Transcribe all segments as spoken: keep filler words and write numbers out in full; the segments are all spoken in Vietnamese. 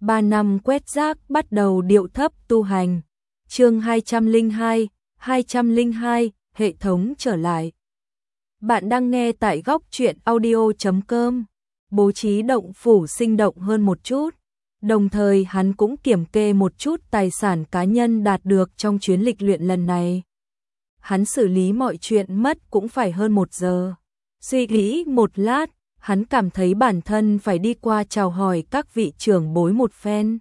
ba năm quét rác bắt đầu điệu thấp tu hành. Chương hai trăm lẻ hai, hai trăm lẻ hai, hệ thống trở lại. Bạn đang nghe tại góc truyện audio chấm com. Bố trí động phủ sinh động hơn một chút. Đồng thời hắn cũng kiểm kê một chút tài sản cá nhân đạt được trong chuyến lịch luyện lần này. Hắn xử lý mọi chuyện mất cũng phải hơn một giờ. Suy nghĩ một lát, hắn cảm thấy bản thân phải đi qua chào hỏi các vị trưởng bối một phen.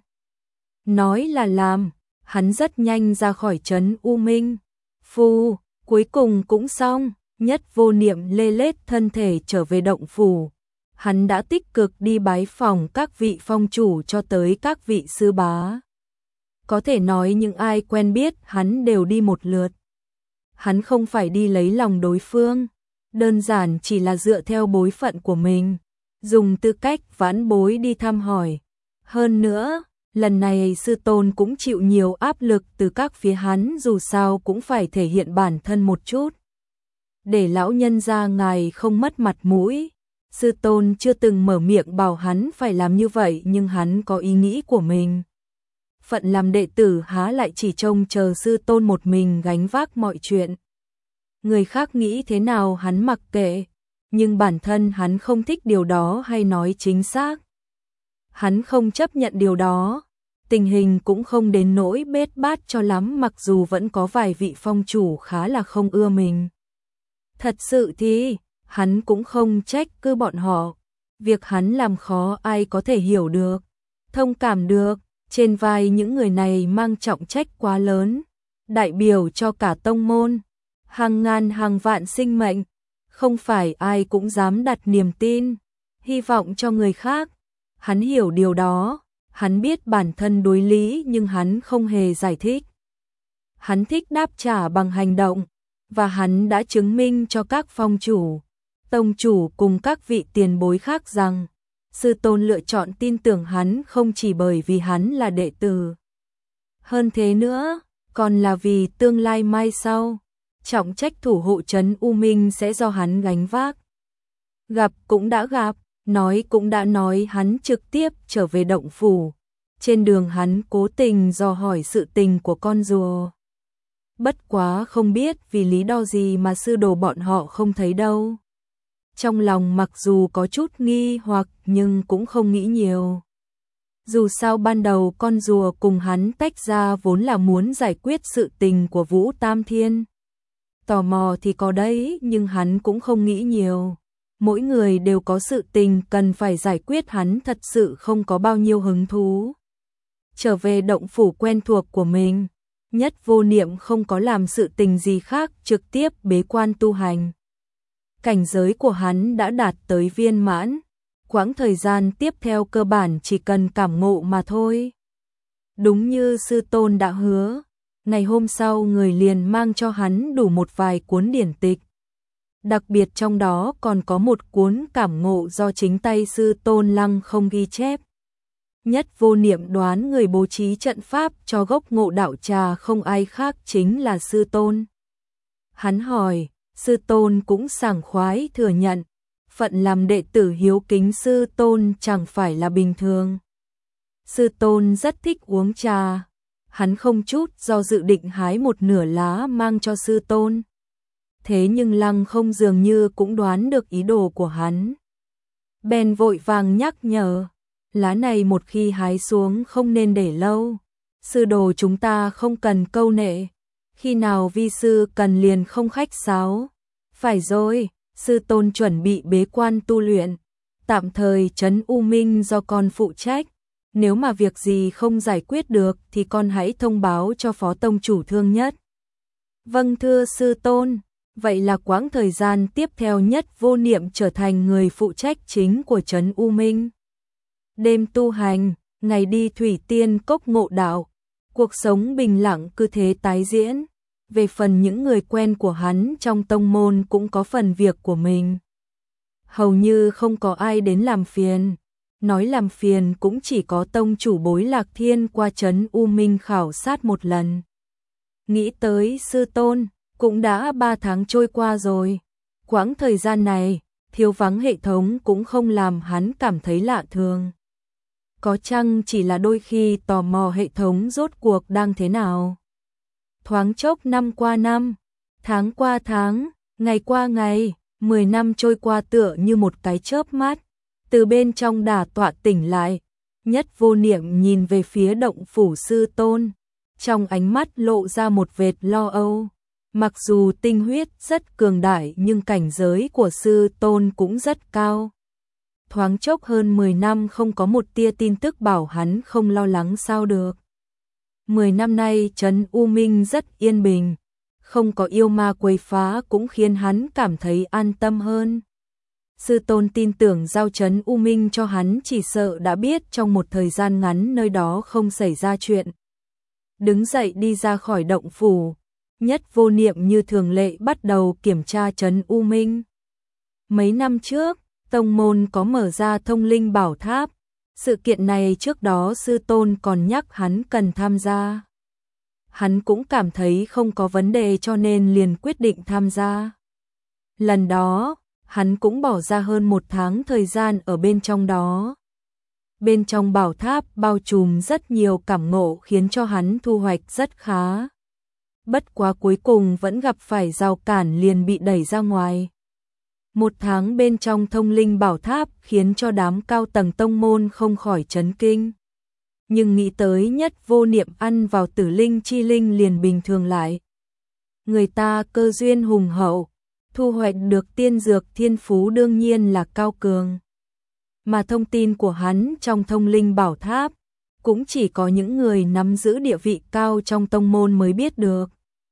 Nói là làm, hắn rất nhanh ra khỏi trấn U Minh. Phu, cuối cùng cũng xong, Nhất Vô Niệm lê lết thân thể trở về động phủ. Hắn đã tích cực đi bái phỏng các vị phong chủ cho tới các vị sư bá. Có thể nói những ai quen biết hắn đều đi một lượt. Hắn không phải đi lấy lòng đối phương, đơn giản chỉ là dựa theo bối phận của mình, dùng tư cách vãn bối đi thăm hỏi. Hơn nữa, lần này sư tôn cũng chịu nhiều áp lực từ các phía hắn, dù sao cũng phải thể hiện bản thân một chút. Để lão nhân gia ngài không mất mặt mũi, sư tôn chưa từng mở miệng bảo hắn phải làm như vậy, nhưng hắn có ý nghĩ của mình. Phận làm đệ tử há lại chỉ trông chờ sư tôn một mình gánh vác mọi chuyện. Người khác nghĩ thế nào hắn mặc kệ, nhưng bản thân hắn không thích điều đó, hay nói chính xác, hắn không chấp nhận điều đó. Tình hình cũng không đến nỗi bết bát cho lắm, mặc dù vẫn có vài vị phong chủ khá là không ưa mình. Thật sự thì, hắn cũng không trách cứ bọn họ. Việc hắn làm khó ai có thể hiểu được, thông cảm được. Trên vai những người này mang trọng trách quá lớn, đại biểu cho cả tông môn, hàng ngàn hàng vạn sinh mệnh, không phải ai cũng dám đặt niềm tin, hy vọng cho người khác. Hắn hiểu điều đó, hắn biết bản thân đối lý nhưng hắn không hề giải thích. Hắn thích đáp trả bằng hành động, và hắn đã chứng minh cho các phong chủ, tông chủ cùng các vị tiền bối khác rằng sư tôn lựa chọn tin tưởng hắn không chỉ bởi vì hắn là đệ tử. Hơn thế nữa, còn là vì tương lai mai sau, trọng trách thủ hộ trấn U Minh sẽ do hắn gánh vác. Gặp cũng đã gặp, nói cũng đã nói, hắn trực tiếp trở về động phủ. Trên đường hắn cố tình dò hỏi sự tình của con rùa. Bất quá không biết vì lý do gì mà sư đồ bọn họ không thấy đâu. Trong lòng mặc dù có chút nghi hoặc nhưng cũng không nghĩ nhiều. Dù sao ban đầu con rùa cùng hắn tách ra vốn là muốn giải quyết sự tình của Vũ Tam Thiên. Tò mò thì có đấy, nhưng hắn cũng không nghĩ nhiều. Mỗi người đều có sự tình cần phải giải quyết, hắn thật sự không có bao nhiêu hứng thú. Trở về động phủ quen thuộc của mình, Nhất Vô Niệm không có làm sự tình gì khác, trực tiếp bế quan tu hành. Cảnh giới của hắn đã đạt tới viên mãn, quãng thời gian tiếp theo cơ bản chỉ cần cảm ngộ mà thôi. Đúng như sư tôn đã hứa, ngày hôm sau người liền mang cho hắn đủ một vài cuốn điển tịch. Đặc biệt trong đó còn có một cuốn cảm ngộ do chính tay sư tôn Lăng Không ghi chép. Nhất Vô Niệm đoán người bố trí trận pháp cho gốc ngộ đạo trà không ai khác chính là sư tôn. Hắn hỏi, sư tôn cũng sảng khoái thừa nhận, phận làm đệ tử hiếu kính sư tôn chẳng phải là bình thường. Sư tôn rất thích uống trà, hắn không chút do dự định hái một nửa lá mang cho sư tôn. Thế nhưng Lăng Không dường như cũng đoán được ý đồ của hắn. Bèn vội vàng nhắc nhở, lá này một khi hái xuống không nên để lâu. Sư đồ chúng ta không cần câu nệ, khi nào vi sư cần liền không khách sáo. Phải rồi, sư tôn chuẩn bị bế quan tu luyện, tạm thời trấn U Minh do con phụ trách. Nếu mà việc gì không giải quyết được thì con hãy thông báo cho phó tông chủ Thương Nhất. Vâng thưa sư tôn. Vậy là quãng thời gian tiếp theo Nhất Vô Niệm trở thành người phụ trách chính của trấn U Minh. Đêm tu hành, ngày đi thủy tiên cốc ngộ đạo, cuộc sống bình lặng cứ thế tái diễn. Về phần những người quen của hắn trong tông môn cũng có phần việc của mình. Hầu như không có ai đến làm phiền. Nói làm phiền cũng chỉ có tông chủ Bối Lạc Thiên qua trấn U Minh khảo sát một lần. Nghĩ tới sư tôn, cũng đã ba tháng trôi qua rồi. Quãng thời gian này, thiếu vắng hệ thống cũng không làm hắn cảm thấy lạ thường. có chăng chỉ là đôi khi tò mò hệ thống rốt cuộc đang thế nào. Thoáng chốc năm qua năm, tháng qua tháng, ngày qua ngày, mười năm trôi qua tựa như một cái chớp mắt, từ bên trong đả tọa tỉnh lại, Nhất Vô Niệm nhìn về phía động phủ sư tôn, trong ánh mắt lộ ra một vệt lo âu. Mặc dù tinh huyết rất cường đại nhưng cảnh giới của sư tôn cũng rất cao. Thoáng chốc hơn mười năm không có một tia tin tức bảo hắn không lo lắng sao được. Mười năm nay trấn U Minh rất yên bình, không có yêu ma quấy phá cũng khiến hắn cảm thấy an tâm hơn. Sư tôn tin tưởng giao trấn U Minh cho hắn chỉ sợ đã biết trong một thời gian ngắn nơi đó không xảy ra chuyện. Đứng dậy đi ra khỏi động phủ, Nhất Vô Niệm như thường lệ bắt đầu kiểm tra trấn U Minh. Mấy năm trước, tông môn có mở ra thông linh bảo tháp. Sự kiện này trước đó sư tôn còn nhắc hắn cần tham gia. Hắn cũng cảm thấy không có vấn đề cho nên liền quyết định tham gia. Lần đó, hắn cũng bỏ ra hơn một tháng thời gian ở bên trong đó. Bên trong bảo tháp bao trùm rất nhiều cảm ngộ khiến cho hắn thu hoạch rất khá. Bất quá cuối cùng vẫn gặp phải rào cản liền bị đẩy ra ngoài. Một tháng bên trong thông linh bảo tháp khiến cho đám cao tầng tông môn không khỏi chấn kinh. Nhưng nghĩ tới Nhất Vô Niệm ăn vào tử linh chi linh liền bình thường lại. Người ta cơ duyên hùng hậu, thu hoạch được tiên dược thiên phú đương nhiên là cao cường. Mà thông tin của hắn trong thông linh bảo tháp cũng chỉ có những người nắm giữ địa vị cao trong tông môn mới biết được.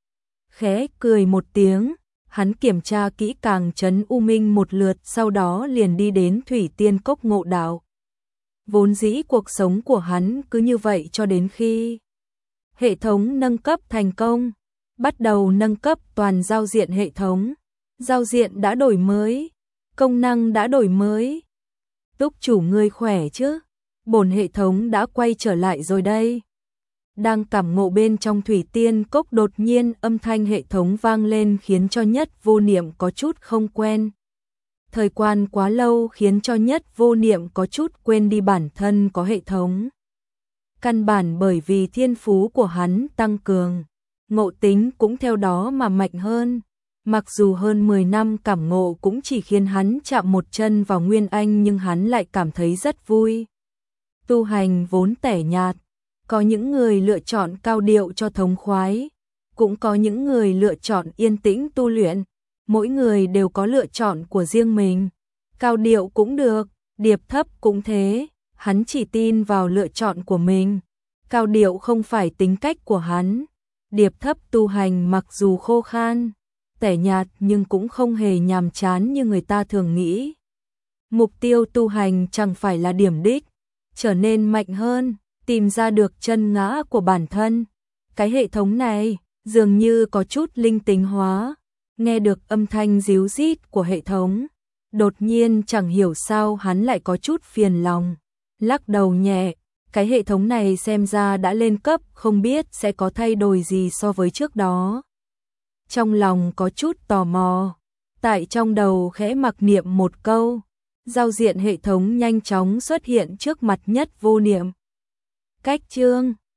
Khẽ cười một tiếng, hắn kiểm tra kỹ càng trấn U Minh một lượt, sau đó liền đi đến Thủy Tiên Cốc ngộ đạo. Vốn dĩ cuộc sống của hắn cứ như vậy cho đến khi hệ thống nâng cấp thành công, bắt đầu nâng cấp toàn giao diện hệ thống. Giao diện đã đổi mới, công năng đã đổi mới. Túc chủ ngươi khỏe chứ? Bổn hệ thống đã quay trở lại rồi đây. Đang cảm ngộ bên trong Thủy Tiên Cốc đột nhiên âm thanh hệ thống vang lên khiến cho Nhất Vô Niệm có chút không quen. Thời quan quá lâu khiến cho Nhất Vô Niệm có chút quên đi bản thân có hệ thống. Căn bản bởi vì thiên phú của hắn tăng cường, ngộ tính cũng theo đó mà mạnh hơn. Mặc dù hơn mười năm cảm ngộ cũng chỉ khiến hắn chạm một chân vào Nguyên Anh nhưng hắn lại cảm thấy rất vui. Tu hành vốn tẻ nhạt, có những người lựa chọn cao điệu cho thống khoái, cũng có những người lựa chọn yên tĩnh tu luyện, mỗi người đều có lựa chọn của riêng mình. Cao điệu cũng được, điệp thấp cũng thế, hắn chỉ tin vào lựa chọn của mình. Cao điệu không phải tính cách của hắn, điệp thấp tu hành mặc dù khô khan, tẻ nhạt nhưng cũng không hề nhàm chán như người ta thường nghĩ. Mục tiêu tu hành chẳng phải là điểm đích, trở nên mạnh hơn, tìm ra được chân ngã của bản thân. Cái hệ thống này dường như có chút linh tính hóa, nghe được âm thanh ríu rít của hệ thống. Đột nhiên chẳng hiểu sao hắn lại có chút phiền lòng, lắc đầu nhẹ. Cái hệ thống này xem ra đã lên cấp, không biết sẽ có thay đổi gì so với trước đó. Trong lòng có chút tò mò, tại trong đầu khẽ mặc niệm một câu, giao diện hệ thống nhanh chóng xuất hiện trước mặt Nhất Vô Niệm. Cách chương